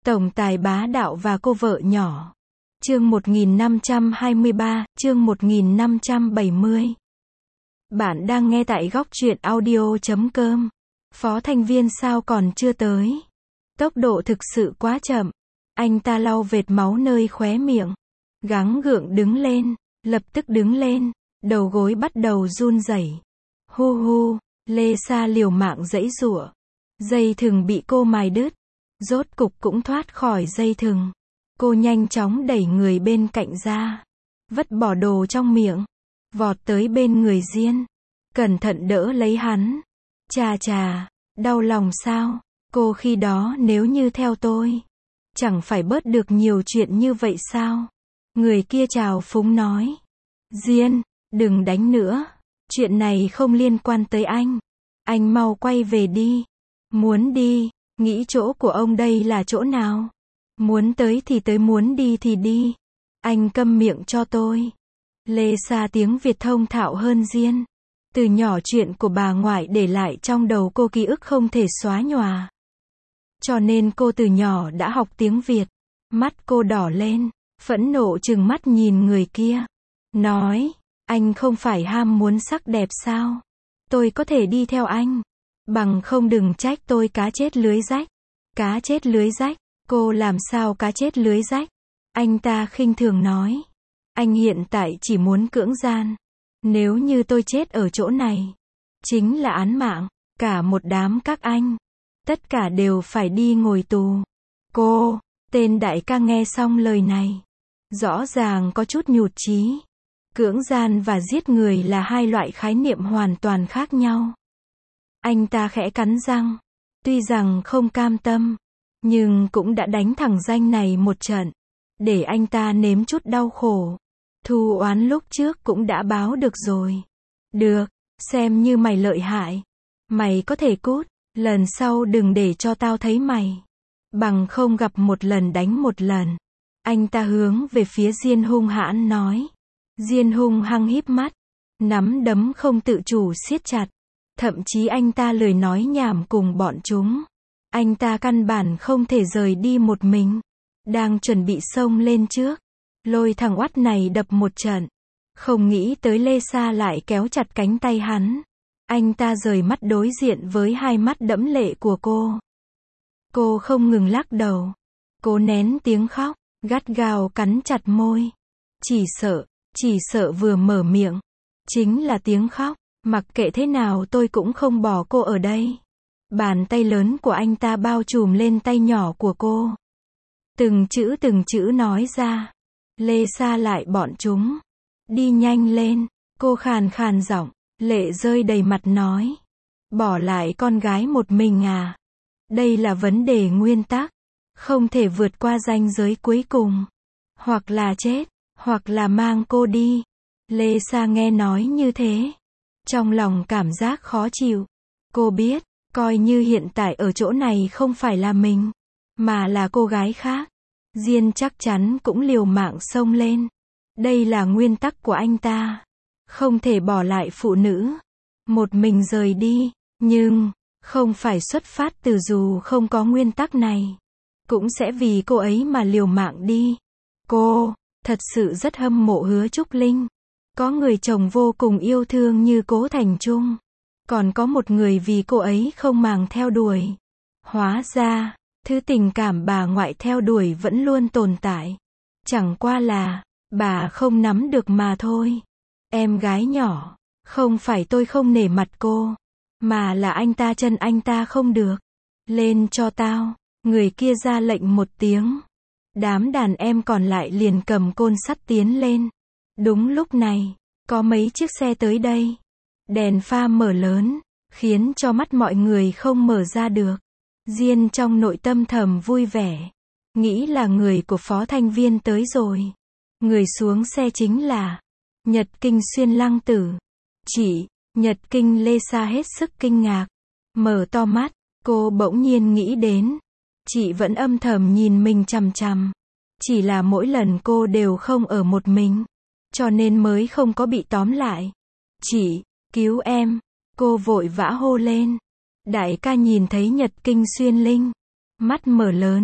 Tổng tài bá đạo và cô vợ nhỏ. Chương 1523, chương 1570. Bạn đang nghe tại góc truyện audio.com. Phó Thanh Viên sao còn chưa tới? Tốc độ thực sự quá chậm. Anh ta lau vệt máu nơi khóe miệng. Gắng gượng đứng lên, lập tức đứng lên. Đầu gối bắt đầu run rẩy. Hu hu, Lê Sa liều mạng giãy giụa. Dây thừng bị cô mài đứt. Rốt cục cũng thoát khỏi dây thừng. Cô nhanh chóng đẩy người bên cạnh ra. Vứt bỏ đồ trong miệng. Vọt tới bên người Diên. Cẩn thận đỡ lấy hắn. Chà chà, đau lòng sao? Cô khi đó nếu như theo tôi, chẳng phải bớt được nhiều chuyện như vậy sao? Người kia trào phúng nói. Diên, đừng đánh nữa. Chuyện này không liên quan tới anh. Anh mau quay về đi. Muốn đi, nghĩ chỗ của ông đây là chỗ nào? Muốn tới thì tới, muốn đi thì đi. Anh câm miệng cho tôi. Lê Sa tiếng Việt thông thạo hơn Diên. Từ nhỏ chuyện của bà ngoại để lại trong đầu cô ký ức không thể xóa nhòa. Cho nên cô từ nhỏ đã học tiếng Việt. Mắt cô đỏ lên, phẫn nộ trừng mắt nhìn người kia. Nói, anh không phải ham muốn sắc đẹp sao? Tôi có thể đi theo anh. Bằng không đừng trách tôi cá chết lưới rách. Cá chết lưới rách? Cô làm sao cá chết lưới rách? Anh ta khinh thường nói. Anh hiện tại chỉ muốn cưỡng gian. Nếu như tôi chết ở chỗ này, chính là án mạng. Cả một đám các anh, tất cả đều phải đi ngồi tù. Cô, tên đại ca nghe xong lời này, rõ ràng có chút nhụt chí. Cưỡng gian và giết người là hai loại khái niệm hoàn toàn khác nhau. Anh ta khẽ cắn răng. Tuy rằng không cam tâm, nhưng cũng đã đánh thẳng danh này một trận. Để anh ta nếm chút đau khổ. Thù oán lúc trước cũng đã báo được rồi. Được, xem như mày lợi hại. Mày có thể cút, lần sau đừng để cho tao thấy mày. Bằng không gặp một lần đánh một lần. Anh ta hướng về phía Diên hung hãn nói. Diên hung hăng híp mắt. Nắm đấm không tự chủ siết chặt. Thậm chí anh ta lười nói nhảm cùng bọn chúng. Anh ta căn bản không thể rời đi một mình. Đang chuẩn bị xông lên trước. Lôi thằng oắt này đập một trận. Không nghĩ tới Lê Sa lại kéo chặt cánh tay hắn. Anh ta rời mắt đối diện với hai mắt đẫm lệ của cô. Cô không ngừng lắc đầu. Cô nén tiếng khóc, gắt gao cắn chặt môi. Chỉ sợ vừa mở miệng, chính là tiếng khóc. Mặc kệ thế nào tôi cũng không bỏ cô ở đây. Bàn tay lớn của anh ta bao trùm lên tay nhỏ của cô. Từng chữ nói ra. Lê Sa lại bọn chúng. Đi nhanh lên. Cô khàn khàn giọng, lệ rơi đầy mặt nói. Bỏ lại con gái một mình à? Đây là vấn đề nguyên tắc. Không thể vượt qua ranh giới cuối cùng. Hoặc là chết, hoặc là mang cô đi. Lê Sa nghe nói như thế. Trong lòng cảm giác khó chịu. Cô biết, coi như hiện tại ở chỗ này không phải là mình, mà là cô gái khác. Diên chắc chắn cũng liều mạng xông lên. Đây là nguyên tắc của anh ta. Không thể bỏ lại phụ nữ một mình rời đi. Nhưng, không phải xuất phát từ dù không có nguyên tắc này. Cũng sẽ vì cô ấy mà liều mạng đi. Cô, thật sự rất hâm mộ Hứa Trúc Linh. Có người chồng vô cùng yêu thương như Cố Thành Trung. Còn có một người vì cô ấy không màng theo đuổi. Hóa ra, thứ tình cảm bà ngoại theo đuổi vẫn luôn tồn tại. Chẳng qua là, bà không nắm được mà thôi. Em gái nhỏ, không phải tôi không nể mặt cô, mà là anh ta chân anh ta không được. Lên cho tao, người kia ra lệnh một tiếng. Đám đàn em còn lại liền cầm côn sắt tiến lên. Đúng lúc này, có mấy chiếc xe tới đây. Đèn pha mở lớn, khiến cho mắt mọi người không mở ra được. Diên trong nội tâm thầm vui vẻ. Nghĩ là người của Phó Thanh Viên tới rồi. Người xuống xe chính là Nhật Kinh Xuyên Lăng Tử. Chị, Nhật Kinh. Lê Sa hết sức kinh ngạc. Mở to mắt, cô bỗng nhiên nghĩ đến. Chị vẫn âm thầm nhìn mình chằm chằm. Chỉ là mỗi lần cô đều không ở một mình. Cho nên mới không có bị tóm lại. Chị, cứu em. Cô vội vã hô lên. Đại ca nhìn thấy Nhật Kinh Xuyên Linh. Mắt mở lớn.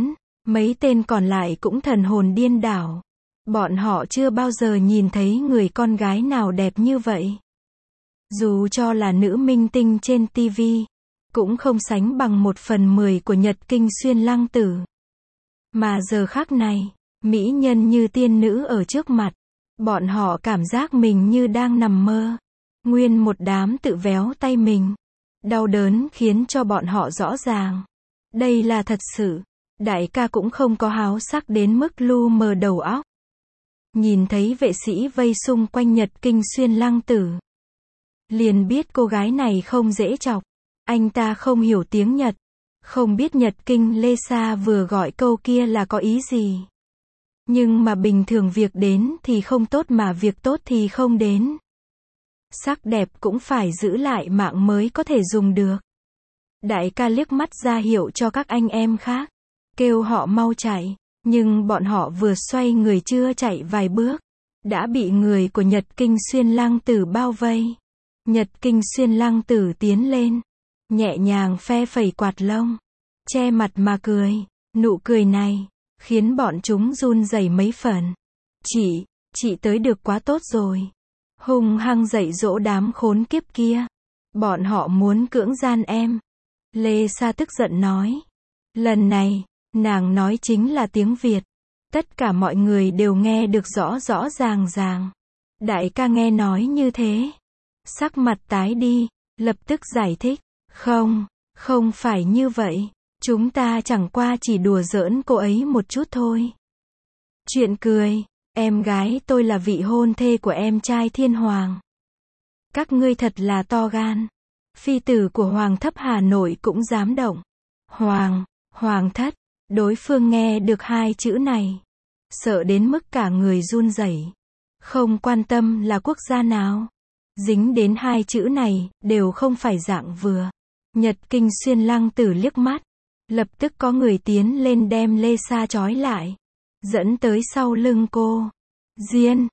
Mấy tên còn lại cũng thần hồn điên đảo. Bọn họ chưa bao giờ nhìn thấy người con gái nào đẹp như vậy. Dù cho là nữ minh tinh trên TV, cũng không sánh bằng 1/10 của Nhật Kinh Xuyên Lăng Tử. Mà giờ khắc này, mỹ nhân như tiên nữ ở trước mặt, bọn họ cảm giác mình như đang nằm mơ. Nguyên một đám tự véo tay mình. Đau đớn khiến cho bọn họ rõ ràng. Đây là thật sự. Đại ca cũng không có háo sắc đến mức lu mờ đầu óc. Nhìn thấy vệ sĩ vây xung quanh Nhật Kinh Xuyên Lăng Tử, liền biết cô gái này không dễ chọc. Anh ta không hiểu tiếng Nhật, không biết Nhật Kinh Lê Sa vừa gọi câu kia là có ý gì. Nhưng mà bình thường việc đến thì không tốt mà việc tốt thì không đến. Sắc đẹp cũng phải giữ lại mạng mới có thể dùng được. Đại ca liếc mắt ra hiệu cho các anh em khác, kêu họ mau chạy. Nhưng bọn họ vừa xoay người chưa chạy vài bước, đã bị người của Nhật Kinh Xuyên Lăng Tử bao vây. Nhật Kinh Xuyên Lăng Tử tiến lên, nhẹ nhàng phe phẩy quạt lông, che mặt mà cười. Nụ cười này khiến bọn chúng run rẩy mấy phần. Chị tới được quá tốt rồi. Hung hăng dạy dỗ đám khốn kiếp kia. Bọn họ muốn cưỡng gian em. Lê Sa tức giận nói. Lần này, nàng nói chính là tiếng Việt. Tất cả mọi người đều nghe được rõ rõ ràng ràng. Đại ca nghe nói như thế, sắc mặt tái đi, lập tức giải thích. Không phải như vậy. Chúng ta chẳng qua chỉ đùa giỡn cô ấy một chút thôi. Chuyện cười, em gái tôi là vị hôn thê của em trai Thiên Hoàng. Các ngươi thật là to gan. Phi tử của Hoàng thất Hà Nội cũng dám động. Hoàng thất. Đối phương nghe được hai chữ này, sợ đến mức cả người run rẩy. Không quan tâm là quốc gia nào, dính đến hai chữ này, đều không phải dạng vừa. Nhật Kinh Xuyên Lăng Tử liếc mắt, lập tức có người tiến lên đem Lê Sa trói lại, dẫn tới sau lưng cô. Diên,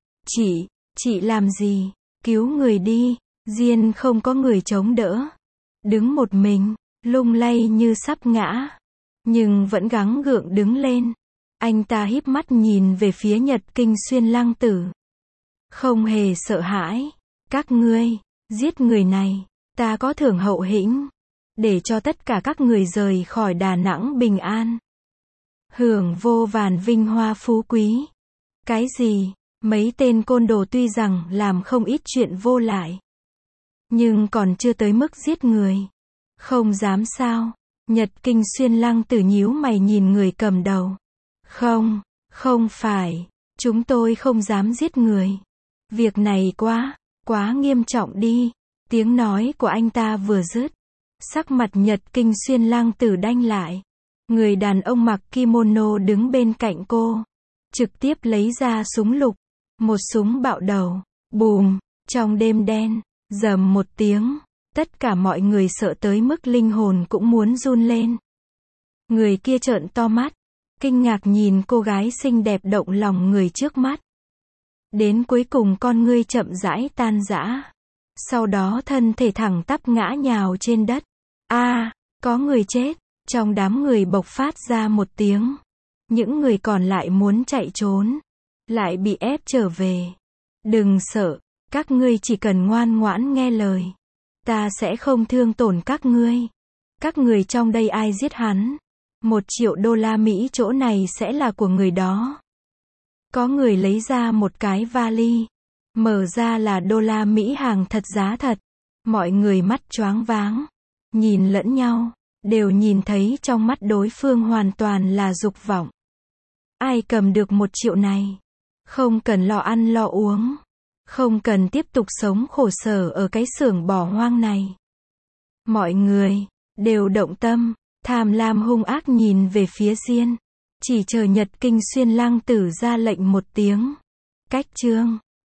chị làm gì? Cứu người đi. Diên không có người chống đỡ, đứng một mình, lung lay như sắp ngã, nhưng vẫn gắng gượng đứng lên. Anh ta híp mắt nhìn về phía Nhật Kinh Xuyên Lăng Tử, không hề sợ hãi. Các ngươi giết người này, ta có thưởng hậu hĩnh, để cho tất cả các người rời khỏi Đà Nẵng bình an, hưởng vô vàn vinh hoa phú quý. Cái gì? Mấy tên côn đồ tuy rằng làm không ít chuyện vô lại, nhưng còn chưa tới mức giết người. Không dám sao? Nhật Kinh Xuyên Lăng Tử nhíu mày nhìn người cầm đầu. Không phải, chúng tôi không dám giết người. Việc này quá nghiêm trọng đi. Tiếng nói của anh ta vừa dứt, sắc mặt Nhật Kinh Xuyên Lăng Tử đanh lại. Người đàn ông mặc kimono đứng bên cạnh cô, trực tiếp lấy ra súng lục, một súng bạo đầu. Bùm, trong đêm đen, rầm một tiếng, tất cả mọi người sợ tới mức linh hồn cũng muốn run lên. Người kia trợn to mắt, kinh ngạc nhìn cô gái xinh đẹp động lòng người trước mắt. Đến cuối cùng con ngươi chậm rãi tan rã. Sau đó thân thể thẳng tắp ngã nhào trên đất. Có người chết. Trong đám người bộc phát ra một tiếng. Những người còn lại muốn chạy trốn, lại bị ép trở về. Đừng sợ, các ngươi chỉ cần ngoan ngoãn nghe lời, ta sẽ không thương tổn các ngươi. Các người trong đây ai giết hắn, 1 triệu đô la Mỹ chỗ này sẽ là của người đó. Có người lấy ra một cái vali, mở ra là đô la Mỹ hàng thật giá thật. Mọi người mắt choáng váng, nhìn lẫn nhau, đều nhìn thấy trong mắt đối phương hoàn toàn là dục vọng. Ai cầm được 1 triệu này, không cần lo ăn lo uống, không cần tiếp tục sống khổ sở ở cái xưởng bỏ hoang này. Mọi người đều động tâm, tham lam hung ác nhìn về phía Diên, chỉ chờ Nhật Kinh Xuyên Lăng Tử ra lệnh một tiếng. Cách chương